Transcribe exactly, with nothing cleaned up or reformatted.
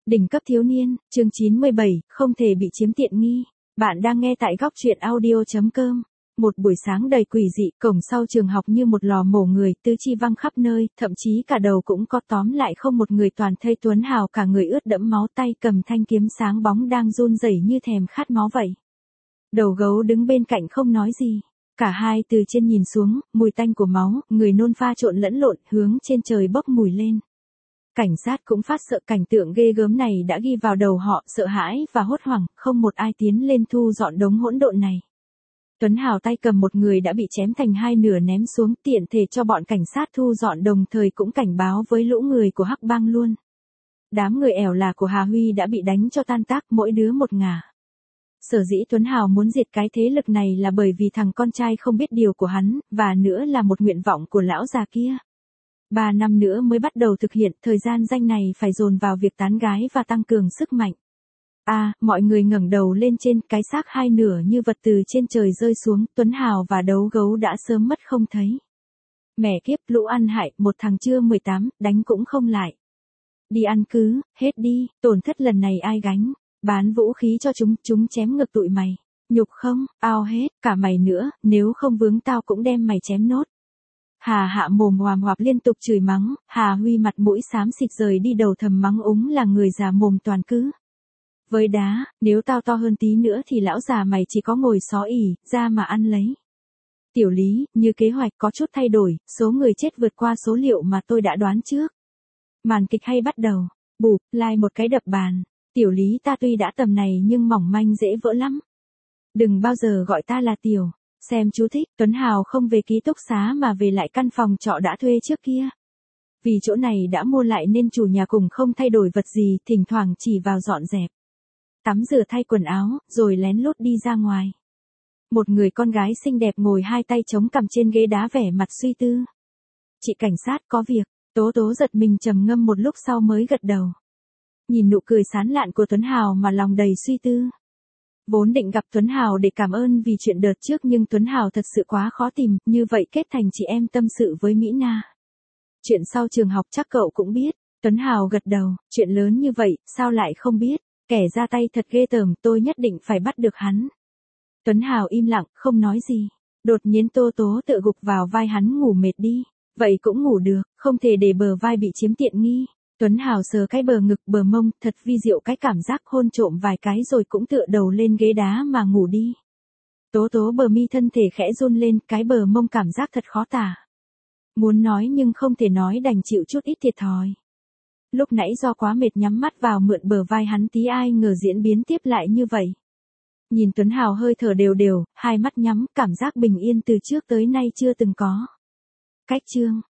Đỉnh cấp thiếu niên, chương chín mươi bảy, không thể bị chiếm tiện nghi. Bạn đang nghe tại góc truyện audio chấm com. Một buổi sáng đầy quỷ dị, cổng sau trường học như một lò mổ người, tứ chi văng khắp nơi, thậm chí cả đầu cũng có, tóm lại không một người, toàn thây Tuấn Hào cả người ướt đẫm máu, tay cầm thanh kiếm sáng bóng đang run rẩy như thèm khát máu vậy. Đầu gấu đứng bên cạnh không nói gì. Cả hai từ trên nhìn xuống, mùi tanh của máu, người nôn pha trộn lẫn lộn, hướng trên trời bốc mùi lên. Cảnh sát cũng phát sợ, cảnh tượng ghê gớm này đã ghi vào đầu họ, sợ hãi và hốt hoảng, không một ai tiến lên thu dọn đống hỗn độn này. Tuấn Hào tay cầm một người đã bị chém thành hai nửa ném xuống, tiện thể cho bọn cảnh sát thu dọn, đồng thời cũng cảnh báo với lũ người của Hắc Bang luôn. Đám người ẻo là của Hà Huy đã bị đánh cho tan tác, mỗi đứa một ngả. Sở dĩ Tuấn Hào muốn diệt cái thế lực này là bởi vì thằng con trai không biết điều của hắn, và nữa là một nguyện vọng của lão già kia. Ba năm nữa mới bắt đầu thực hiện, thời gian rảnh này phải dồn vào việc tán gái và tăng cường sức mạnh. À, mọi người ngẩng đầu lên trên, cái xác hai nửa như vật từ trên trời rơi xuống, Tuấn Hào và đấu gấu đã sớm mất không thấy. Mẹ kiếp, lũ ăn hại, một thằng chưa mười tám, đánh cũng không lại. Đi ăn cứ, hết đi, tổn thất lần này ai gánh, bán vũ khí cho chúng, chúng chém ngược tụi mày. Nhục không, ao hết, cả mày nữa, nếu không vướng tao cũng đem mày chém nốt. Hà Hạ mồm hoàm hoạp liên tục chửi mắng, Hà Huy mặt mũi xám xịt rời đi, đầu thầm mắng úng là người già mồm toàn cứ. Với đá, nếu tao to hơn tí nữa thì lão già mày chỉ có ngồi xó ỉ, ra mà ăn lấy. Tiểu Lý, như kế hoạch có chút thay đổi, số người chết vượt qua số liệu mà tôi đã đoán trước. Màn kịch hay bắt đầu, bụp, lai một cái đập bàn. Tiểu Lý, ta tuy đã tầm này nhưng mỏng manh dễ vỡ lắm. Đừng bao giờ gọi ta là Tiểu. Xem chú thích, Tuấn Hào không về ký túc xá mà về lại căn phòng trọ đã thuê trước kia. Vì chỗ này đã mua lại nên chủ nhà cùng không thay đổi vật gì, thỉnh thoảng chỉ vào dọn dẹp. Tắm rửa thay quần áo, rồi lén lút đi ra ngoài. Một người con gái xinh đẹp ngồi hai tay chống cằm trên ghế đá, vẻ mặt suy tư. Chị cảnh sát, có việc. Tố Tố giật mình trầm ngâm một lúc sau mới gật đầu. Nhìn nụ cười sán lạn của Tuấn Hào mà lòng đầy suy tư. Vốn định gặp Tuấn Hào để cảm ơn vì chuyện đợt trước, nhưng Tuấn Hào thật sự quá khó tìm, như vậy kết thành chị em tâm sự với Mỹ Na. Chuyện sau trường học chắc cậu cũng biết. Tuấn Hào gật đầu, chuyện lớn như vậy, sao lại không biết, kẻ ra tay thật ghê tởm, tôi nhất định phải bắt được hắn. Tuấn Hào im lặng, không nói gì. Đột nhiên Tố Tố tựa gục vào vai hắn, ngủ mệt đi. Vậy cũng ngủ được, không thể để bờ vai bị chiếm tiện nghi. Tuấn Hào sờ cái bờ ngực bờ mông, thật vi diệu cái cảm giác, hôn trộm vài cái rồi cũng tựa đầu lên ghế đá mà ngủ đi. Tố Tố bờ mi thân thể khẽ run lên, cái bờ mông cảm giác thật khó tả. Muốn nói nhưng không thể nói, đành chịu chút ít thiệt thòi. Lúc nãy do quá mệt nhắm mắt vào mượn bờ vai hắn tí, ai ngờ diễn biến tiếp lại như vậy. Nhìn Tuấn Hào hơi thở đều đều, hai mắt nhắm, cảm giác bình yên từ trước tới nay chưa từng có. Cách chương